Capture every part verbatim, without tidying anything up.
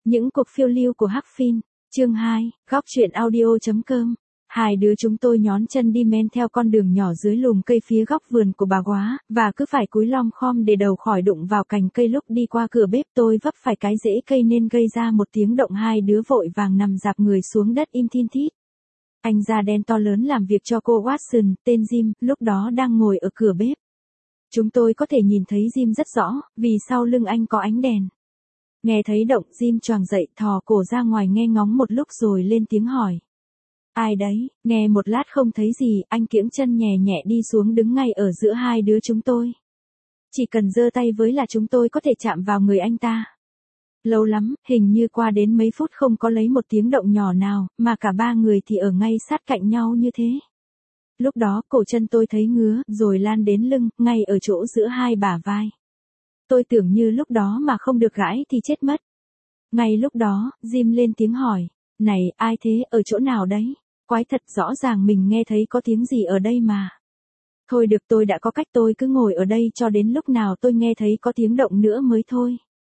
Những cuộc phiêu lưu của Hắc Phin, chương hai, góc truyện audio chấm com. Hai đứa chúng tôi nhón chân đi men theo con đường nhỏ dưới lùm cây phía góc vườn của bà Góa, và cứ phải cúi lom khom để đầu khỏi đụng vào cành cây. Lúc đi qua cửa bếp tôi vấp phải cái rễ cây nên gây ra một tiếng động, hai đứa vội vàng nằm dạp người xuống đất im thin thít. Anh da đen to lớn làm việc cho cô Watson, tên Jim, lúc đó đang ngồi ở cửa bếp. Chúng tôi có thể nhìn thấy Jim rất rõ, vì sau lưng anh có ánh đèn. Nghe thấy động, Jim choàng dậy, thò cổ ra ngoài nghe ngóng một lúc rồi lên tiếng hỏi. Ai đấy? Nghe một lát không thấy gì, anh kiễng chân nhẹ nhẹ đi xuống đứng ngay ở giữa hai đứa chúng tôi. Chỉ cần giơ tay với là chúng tôi có thể chạm vào người anh ta. Lâu lắm, hình như qua đến mấy phút không có lấy một tiếng động nhỏ nào, mà cả ba người thì ở ngay sát cạnh nhau như thế. Lúc đó cổ chân tôi thấy ngứa, rồi lan đến lưng, ngay ở chỗ giữa hai bả vai. Tôi tưởng như lúc đó mà không được gãi thì chết mất. Ngay lúc đó, Jim lên tiếng hỏi. Này, ai thế, ở chỗ nào đấy? Quái thật, rõ ràng mình nghe thấy có tiếng gì ở đây mà. Thôi được, tôi đã có cách, tôi cứ ngồi ở đây cho đến lúc nào tôi nghe thấy có tiếng động nữa mới thôi.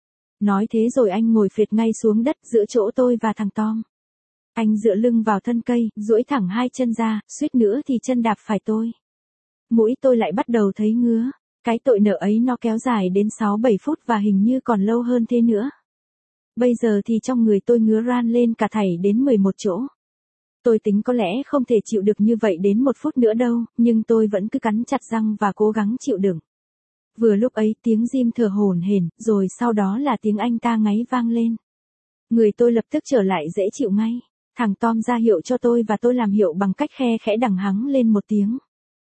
Nói thế rồi anh ngồi phệt ngay xuống đất giữa chỗ tôi và thằng Tom. Anh dựa lưng vào thân cây, duỗi thẳng hai chân ra, suýt nữa thì chân đạp phải tôi. Mũi tôi lại bắt đầu thấy ngứa. Cái tội nợ ấy nó kéo dài đến sáu bảy phút và hình như còn lâu hơn thế nữa. Bây giờ thì trong người tôi ngứa ran lên cả thảy đến mười một chỗ. Tôi tính có lẽ không thể chịu được như vậy đến một phút nữa đâu, nhưng tôi vẫn cứ cắn chặt răng và cố gắng chịu đựng. Vừa lúc ấy tiếng Jim thở hổn hển, rồi sau đó là tiếng anh ta ngáy vang lên. Người tôi lập tức trở lại dễ chịu ngay. Thằng Tom ra hiệu cho tôi và tôi làm hiệu bằng cách khe khẽ đằng hắng lên một tiếng.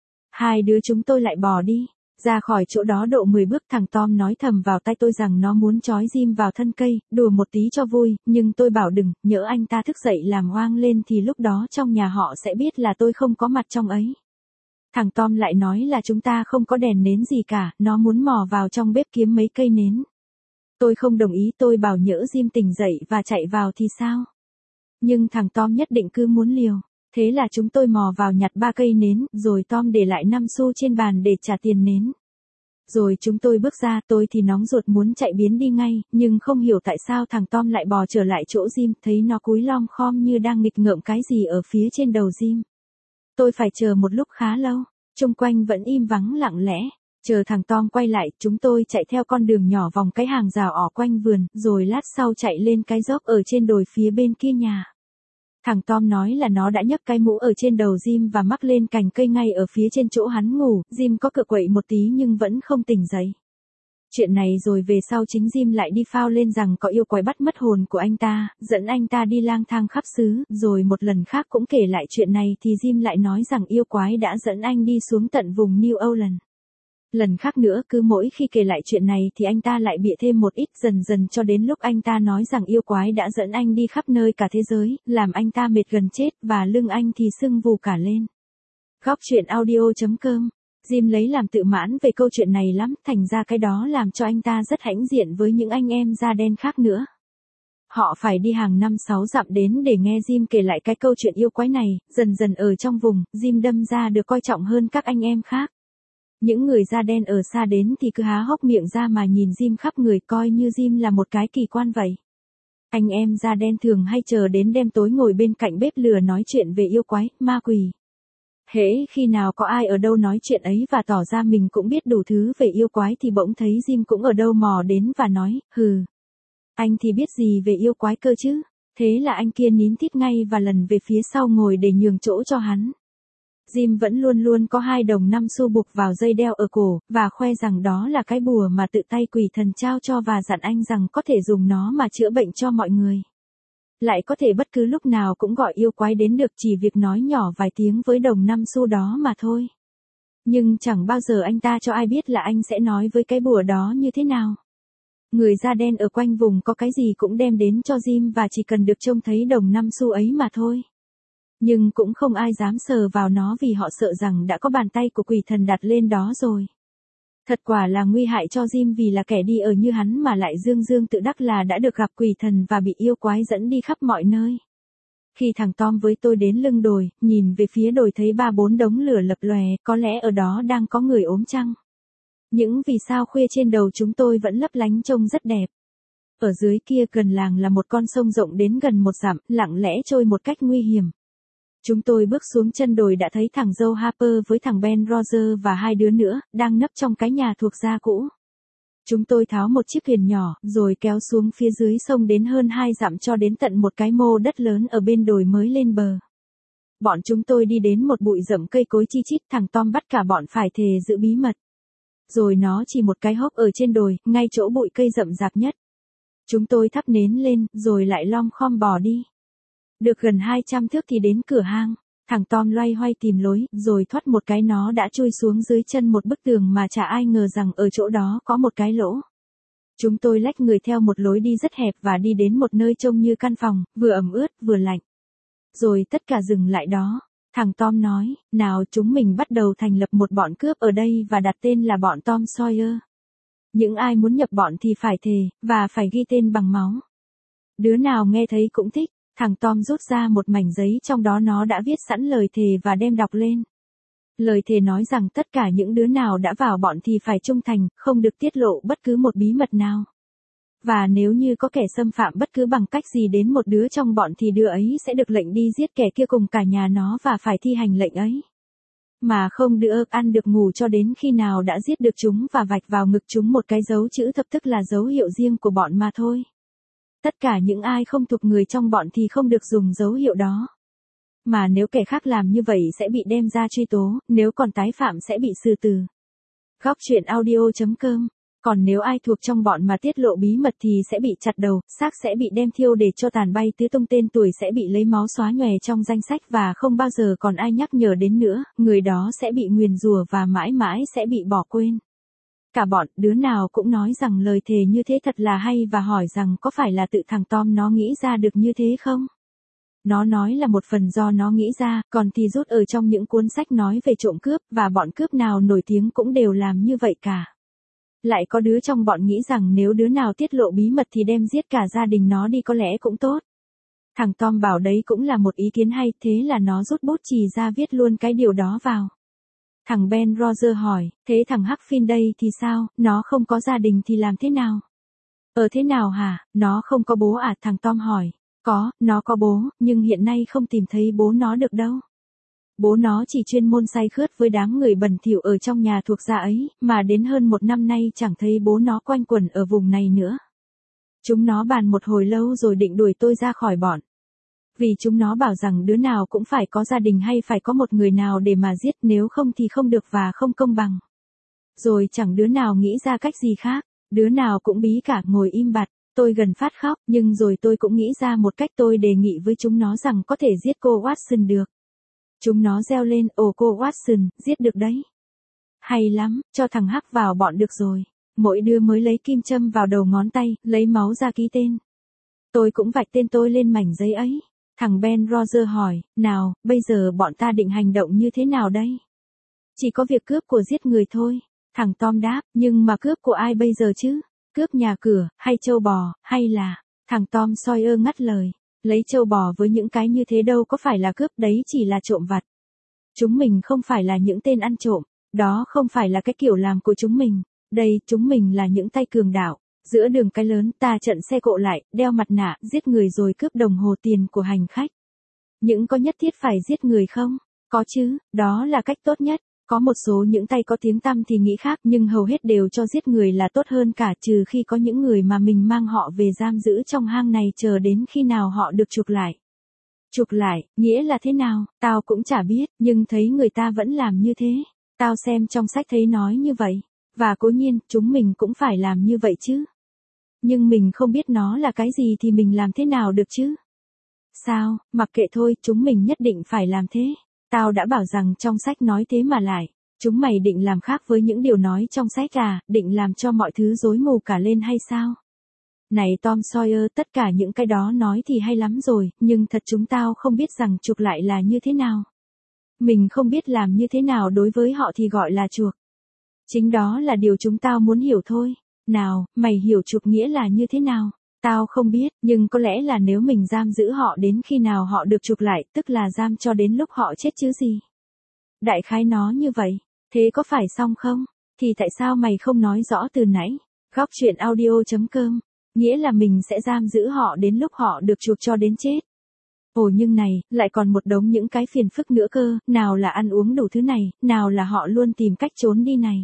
Hai đứa chúng tôi lại bò đi. Ra khỏi chỗ đó độ mười bước, thằng Tom nói thầm vào tai tôi rằng nó muốn trói Jim vào thân cây, đùa một tí cho vui, nhưng tôi bảo đừng, nhỡ anh ta thức dậy làm oang lên thì lúc đó trong nhà họ sẽ biết là tôi không có mặt trong ấy. Thằng Tom lại nói là chúng ta không có đèn nến gì cả, nó muốn mò vào trong bếp kiếm mấy cây nến. Tôi không đồng ý, tôi bảo nhỡ Jim tỉnh dậy và chạy vào thì sao? Nhưng thằng Tom nhất định cứ muốn liều. Thế là chúng tôi mò vào nhặt ba cây nến, rồi Tom để lại năm xu trên bàn để trả tiền nến. Rồi chúng tôi bước ra, tôi thì nóng ruột muốn chạy biến đi ngay, nhưng không hiểu tại sao thằng Tom lại bò trở lại chỗ Jim, thấy nó cúi lom khom như đang nghịch ngợm cái gì ở phía trên đầu Jim. Tôi phải chờ một lúc khá lâu, xung quanh vẫn im vắng lặng lẽ. Chờ thằng Tom quay lại, chúng tôi chạy theo con đường nhỏ vòng cái hàng rào ỏ quanh vườn, rồi lát sau chạy lên cái dốc ở trên đồi phía bên kia nhà. Thằng Tom nói là nó đã nhấc cái mũ ở trên đầu Jim và mắc lên cành cây ngay ở phía trên chỗ hắn ngủ. Jim có cựa quậy một tí nhưng vẫn không tỉnh dậy. Chuyện này rồi về sau chính Jim lại đi phao lên rằng có yêu quái bắt mất hồn của anh ta, dẫn anh ta đi lang thang khắp xứ. Rồi một lần khác cũng kể lại chuyện này thì Jim lại nói rằng yêu quái đã dẫn anh đi xuống tận vùng New Orleans. Lần khác nữa, cứ mỗi khi kể lại chuyện này thì anh ta lại bịa thêm một ít, dần dần cho đến lúc anh ta nói rằng yêu quái đã dẫn anh đi khắp nơi cả thế giới, làm anh ta mệt gần chết và lưng anh thì sưng vù cả lên. Góc truyện audio chấm com. Jim lấy làm tự mãn về câu chuyện này lắm, thành ra cái đó làm cho anh ta rất hãnh diện với những anh em da đen khác nữa. Họ phải đi hàng năm sáu dặm đến để nghe Jim kể lại cái câu chuyện yêu quái này. Dần dần ở trong vùng, Jim đâm ra được coi trọng hơn các anh em khác. Những người da đen ở xa đến thì cứ há hốc miệng ra mà nhìn Jim khắp người, coi như Jim là một cái kỳ quan vậy. Anh em da đen thường hay chờ đến đêm tối ngồi bên cạnh bếp lửa nói chuyện về yêu quái, ma quỷ. Hễ khi nào có ai ở đâu nói chuyện ấy và tỏ ra mình cũng biết đủ thứ về yêu quái thì bỗng thấy Jim cũng ở đâu mò đến và nói, hừ. Anh thì biết gì về yêu quái cơ chứ? Thế là anh kia nín thít ngay và lần về phía sau ngồi để nhường chỗ cho hắn. Jim vẫn luôn luôn có hai đồng năm xu buộc vào dây đeo ở cổ, và khoe rằng đó là cái bùa mà tự tay quỷ thần trao cho và dặn anh rằng có thể dùng nó mà chữa bệnh cho mọi người. Lại có thể bất cứ lúc nào cũng gọi yêu quái đến được, chỉ việc nói nhỏ vài tiếng với đồng năm xu đó mà thôi. Nhưng chẳng bao giờ anh ta cho ai biết là anh sẽ nói với cái bùa đó như thế nào. Người da đen ở quanh vùng có cái gì cũng đem đến cho Jim và chỉ cần được trông thấy đồng năm xu ấy mà thôi. Nhưng cũng không ai dám sờ vào nó vì họ sợ rằng đã có bàn tay của quỷ thần đặt lên đó rồi. Thật quả là nguy hại cho Jim vì là kẻ đi ở như hắn mà lại dương dương tự đắc là đã được gặp quỷ thần và bị yêu quái dẫn đi khắp mọi nơi. Khi thằng Tom với tôi đến lưng đồi, nhìn về phía đồi thấy ba bốn đống lửa lập lòe, có lẽ ở đó đang có người ốm chăng. Những vì sao khuya trên đầu chúng tôi vẫn lấp lánh trông rất đẹp. Ở dưới kia gần làng là một con sông rộng đến gần một dặm, lặng lẽ trôi một cách nguy hiểm. Chúng tôi bước xuống chân đồi đã thấy thằng Joe Harper với thằng Ben Roger và hai đứa nữa, đang nấp trong cái nhà thuộc gia cũ. Chúng tôi tháo một chiếc thuyền nhỏ, rồi kéo xuống phía dưới sông đến hơn hai dặm cho đến tận một cái mô đất lớn ở bên đồi mới lên bờ. Bọn chúng tôi đi đến một bụi rậm cây cối chi chít, thằng Tom bắt cả bọn phải thề giữ bí mật. Rồi nó chỉ một cái hốc ở trên đồi, ngay chỗ bụi cây rậm rạp nhất. Chúng tôi thắp nến lên, rồi lại lom khom bò đi. Được gần hai trăm thước thì đến cửa hang. Thằng Tom loay hoay tìm lối, rồi thoát một cái nó đã chui xuống dưới chân một bức tường mà chả ai ngờ rằng ở chỗ đó có một cái lỗ. Chúng tôi lách người theo một lối đi rất hẹp và đi đến một nơi trông như căn phòng, vừa ẩm ướt vừa lạnh. Rồi tất cả dừng lại đó. Thằng Tom nói, nào chúng mình bắt đầu thành lập một bọn cướp ở đây và đặt tên là bọn Tom Sawyer. Những ai muốn nhập bọn thì phải thề, và phải ghi tên bằng máu. Đứa nào nghe thấy cũng thích. Thằng Tom rút ra một mảnh giấy trong đó nó đã viết sẵn lời thề và đem đọc lên. Lời thề nói rằng tất cả những đứa nào đã vào bọn thì phải trung thành, không được tiết lộ bất cứ một bí mật nào. Và nếu như có kẻ xâm phạm bất cứ bằng cách gì đến một đứa trong bọn thì đứa ấy sẽ được lệnh đi giết kẻ kia cùng cả nhà nó và phải thi hành lệnh ấy. Mà không được ăn được ngủ cho đến khi nào đã giết được chúng và vạch vào ngực chúng một cái dấu chữ thập, tức là dấu hiệu riêng của bọn mà thôi. Tất cả những ai không thuộc người trong bọn thì không được dùng dấu hiệu đó. Mà nếu kẻ khác làm như vậy sẽ bị đem ra truy tố, nếu còn tái phạm sẽ bị xử tử. Góc truyện audio chấm com. Còn nếu ai thuộc trong bọn mà tiết lộ bí mật thì sẽ bị chặt đầu, xác sẽ bị đem thiêu để cho tàn bay tứ tung, tên tuổi sẽ bị lấy máu xóa nhòe trong danh sách và không bao giờ còn ai nhắc nhở đến nữa, người đó sẽ bị nguyền rủa và mãi mãi sẽ bị bỏ quên. Cả bọn, đứa nào cũng nói rằng lời thề như thế thật là hay và hỏi rằng có phải là tự thằng Tom nó nghĩ ra được như thế không? Nó nói là một phần do nó nghĩ ra, còn thì rút ở trong những cuốn sách nói về trộm cướp, và bọn cướp nào nổi tiếng cũng đều làm như vậy cả. Lại có đứa trong bọn nghĩ rằng nếu đứa nào tiết lộ bí mật thì đem giết cả gia đình nó đi có lẽ cũng tốt. Thằng Tom bảo đấy cũng là một ý kiến hay, thế là nó rút bút chì ra viết luôn cái điều đó vào. Thằng Ben Roger hỏi, thế thằng Huckfin đây thì sao, nó không có gia đình thì làm thế nào? Ờ thế nào hả, nó không có bố à? Thằng Tom hỏi. Có, nó có bố, nhưng hiện nay không tìm thấy bố nó được đâu. Bố nó chỉ chuyên môn say khướt với đám người bẩn thỉu ở trong nhà thuộc gia ấy, mà đến hơn một năm nay chẳng thấy bố nó quanh quẩn ở vùng này nữa. Chúng nó bàn một hồi lâu rồi định đuổi tôi ra khỏi bọn. Vì chúng nó bảo rằng đứa nào cũng phải có gia đình hay phải có một người nào để mà giết, nếu không thì không được và không công bằng. Rồi chẳng đứa nào nghĩ ra cách gì khác, đứa nào cũng bí cả ngồi im bặt. Tôi gần phát khóc, nhưng rồi tôi cũng nghĩ ra một cách, tôi đề nghị với chúng nó rằng có thể giết cô Watson được. Chúng nó reo lên, ồ cô Watson, giết được đấy. Hay lắm, cho thằng Hắc vào bọn được rồi. Mỗi đứa mới lấy kim châm vào đầu ngón tay, lấy máu ra ký tên. Tôi cũng vạch tên tôi lên mảnh giấy ấy. Thằng Ben Roger hỏi, nào, bây giờ bọn ta định hành động như thế nào đây? Chỉ có việc cướp của giết người thôi. Thằng Tom đáp, nhưng mà cướp của ai bây giờ chứ? Cướp nhà cửa, hay trâu bò, hay là... Thằng Tom Sawyer ngắt lời. Lấy trâu bò với những cái như thế đâu có phải là cướp, đấy chỉ là trộm vặt. Chúng mình không phải là những tên ăn trộm. Đó không phải là cái kiểu làm của chúng mình. Đây, chúng mình là những tay cường đạo. Giữa đường cái lớn, ta chặn xe cộ lại, đeo mặt nạ, giết người rồi cướp đồng hồ tiền của hành khách. Những có nhất thiết phải giết người không? Có chứ, đó là cách tốt nhất. Có một số những tay có tiếng tăm thì nghĩ khác, nhưng hầu hết đều cho giết người là tốt hơn cả, trừ khi có những người mà mình mang họ về giam giữ trong hang này chờ đến khi nào họ được chuộc lại. Chuộc lại, nghĩa là thế nào, tao cũng chả biết, nhưng thấy người ta vẫn làm như thế. Tao xem trong sách thấy nói như vậy. Và cố nhiên, chúng mình cũng phải làm như vậy chứ. Nhưng mình không biết nó là cái gì thì mình làm thế nào được chứ? Sao, mặc kệ thôi, chúng mình nhất định phải làm thế. Tao đã bảo rằng trong sách nói thế mà lại. Chúng mày định làm khác với những điều nói trong sách à, định làm cho mọi thứ rối mù cả lên hay sao? Này Tom Sawyer, tất cả những cái đó nói thì hay lắm rồi, nhưng thật chúng tao không biết rằng chuộc lại là như thế nào. Mình không biết làm như thế nào đối với họ thì gọi là chuộc. Chính đó là điều chúng tao muốn hiểu thôi. Nào, mày hiểu chuộc nghĩa là như thế nào? Tao không biết, nhưng có lẽ là nếu mình giam giữ họ đến khi nào họ được chuộc lại, tức là giam cho đến lúc họ chết chứ gì. Đại khái nó như vậy. Thế có phải xong không? Thì tại sao mày không nói rõ từ nãy? Góc truyện audio chấm com Nghĩa là mình sẽ giam giữ họ đến lúc họ được chuộc cho đến chết. Ồ nhưng này, lại còn một đống những cái phiền phức nữa cơ, nào là ăn uống đủ thứ này, nào là họ luôn tìm cách trốn đi này.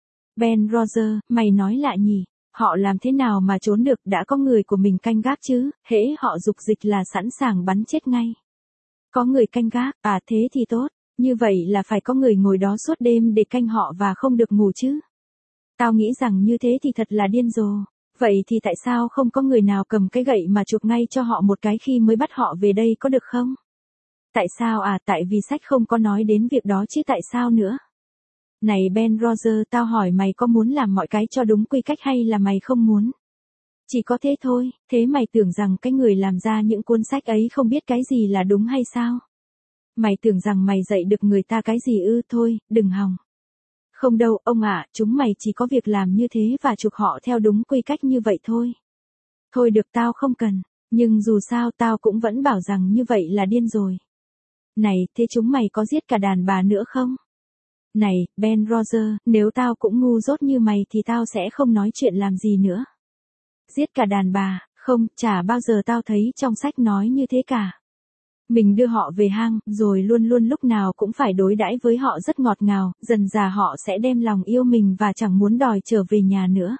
Ben Roger, mày nói lạ nhỉ, họ làm thế nào mà trốn được, đã có người của mình canh gác chứ, hễ họ dục dịch là sẵn sàng bắn chết ngay. Có người canh gác, à thế thì tốt, như vậy là phải có người ngồi đó suốt đêm để canh họ và không được ngủ chứ. Tao nghĩ rằng như thế thì thật là điên rồ. Vậy thì tại sao không có người nào cầm cái gậy mà chụp ngay cho họ một cái khi mới bắt họ về đây có được không? Tại sao à, tại vì sách không có nói đến việc đó chứ tại sao nữa? Này Ben Roger, tao hỏi mày có muốn làm mọi cái cho đúng quy cách hay là mày không muốn? Chỉ có thế thôi, thế mày tưởng rằng cái người làm ra những cuốn sách ấy không biết cái gì là đúng hay sao? Mày tưởng rằng mày dạy được người ta cái gì ư, thôi, đừng hòng. Không đâu, ông ạ, chúng mày chỉ có việc làm như thế và chuộc họ theo đúng quy cách như vậy thôi. Thôi được, tao không cần, nhưng dù sao tao cũng vẫn bảo rằng như vậy là điên rồi. Này, thế chúng mày có giết cả đàn bà nữa không? Này, Ben Roger, nếu tao cũng ngu dốt như mày thì tao sẽ không nói chuyện làm gì nữa. Giết cả đàn bà, không, chả bao giờ tao thấy trong sách nói như thế cả. Mình đưa họ về hang, rồi luôn luôn lúc nào cũng phải đối đãi với họ rất ngọt ngào, dần dà họ sẽ đem lòng yêu mình và chẳng muốn đòi trở về nhà nữa.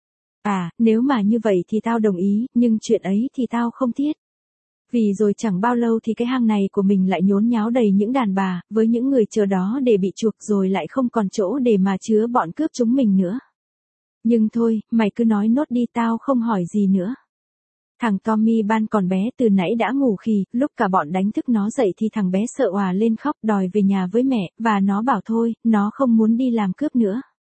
À, nếu mà như vậy thì tao đồng ý, nhưng chuyện ấy thì tao không thiết. Vì rồi chẳng bao lâu thì cái hang này của mình lại nhốn nháo đầy những đàn bà, với những người chờ đó để bị chuộc rồi lại không còn chỗ để mà chứa bọn cướp chúng mình nữa. Nhưng thôi, mày cứ nói nốt đi, tao không hỏi gì nữa. Thằng Tommy ban còn bé từ nãy đã ngủ khì, lúc cả bọn đánh thức nó dậy thì thằng bé sợ òa lên khóc đòi về nhà với mẹ, và nó bảo thôi, nó không muốn đi làm cướp nữa.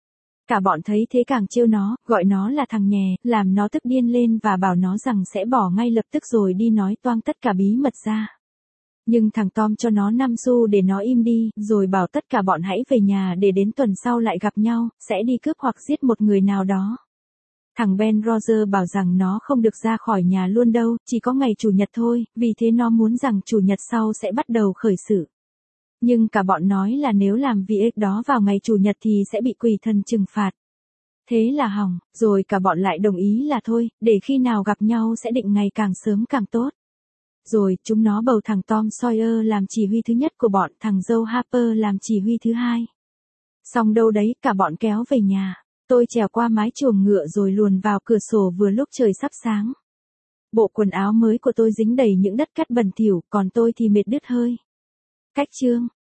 Cả bọn thấy thế càng trêu nó, gọi nó là thằng nhè, làm nó tức điên lên và bảo nó rằng sẽ bỏ ngay lập tức rồi đi nói toang tất cả bí mật ra. Nhưng thằng Tom cho nó năm xu để nó im đi, rồi bảo tất cả bọn hãy về nhà để đến tuần sau lại gặp nhau, sẽ đi cướp hoặc giết một người nào đó. Thằng Ben Roger bảo rằng nó không được ra khỏi nhà luôn đâu, chỉ có ngày Chủ nhật thôi, vì thế nó muốn rằng Chủ nhật sau sẽ bắt đầu khởi sự. Nhưng cả bọn nói là nếu làm việc đó vào ngày Chủ nhật thì sẽ bị quỷ thần trừng phạt. Thế là hỏng, rồi cả bọn lại đồng ý là thôi, để khi nào gặp nhau sẽ định ngày càng sớm càng tốt. Rồi, chúng nó bầu thằng Tom Sawyer làm chỉ huy thứ nhất của bọn, thằng Joe Harper làm chỉ huy thứ hai. Xong đâu đấy, cả bọn kéo về nhà. Tôi trèo qua mái chuồng ngựa rồi luồn vào cửa sổ vừa lúc trời sắp sáng. Bộ quần áo mới của tôi dính đầy những đất cát bẩn thỉu, còn tôi thì mệt đứt hơi. Cách chương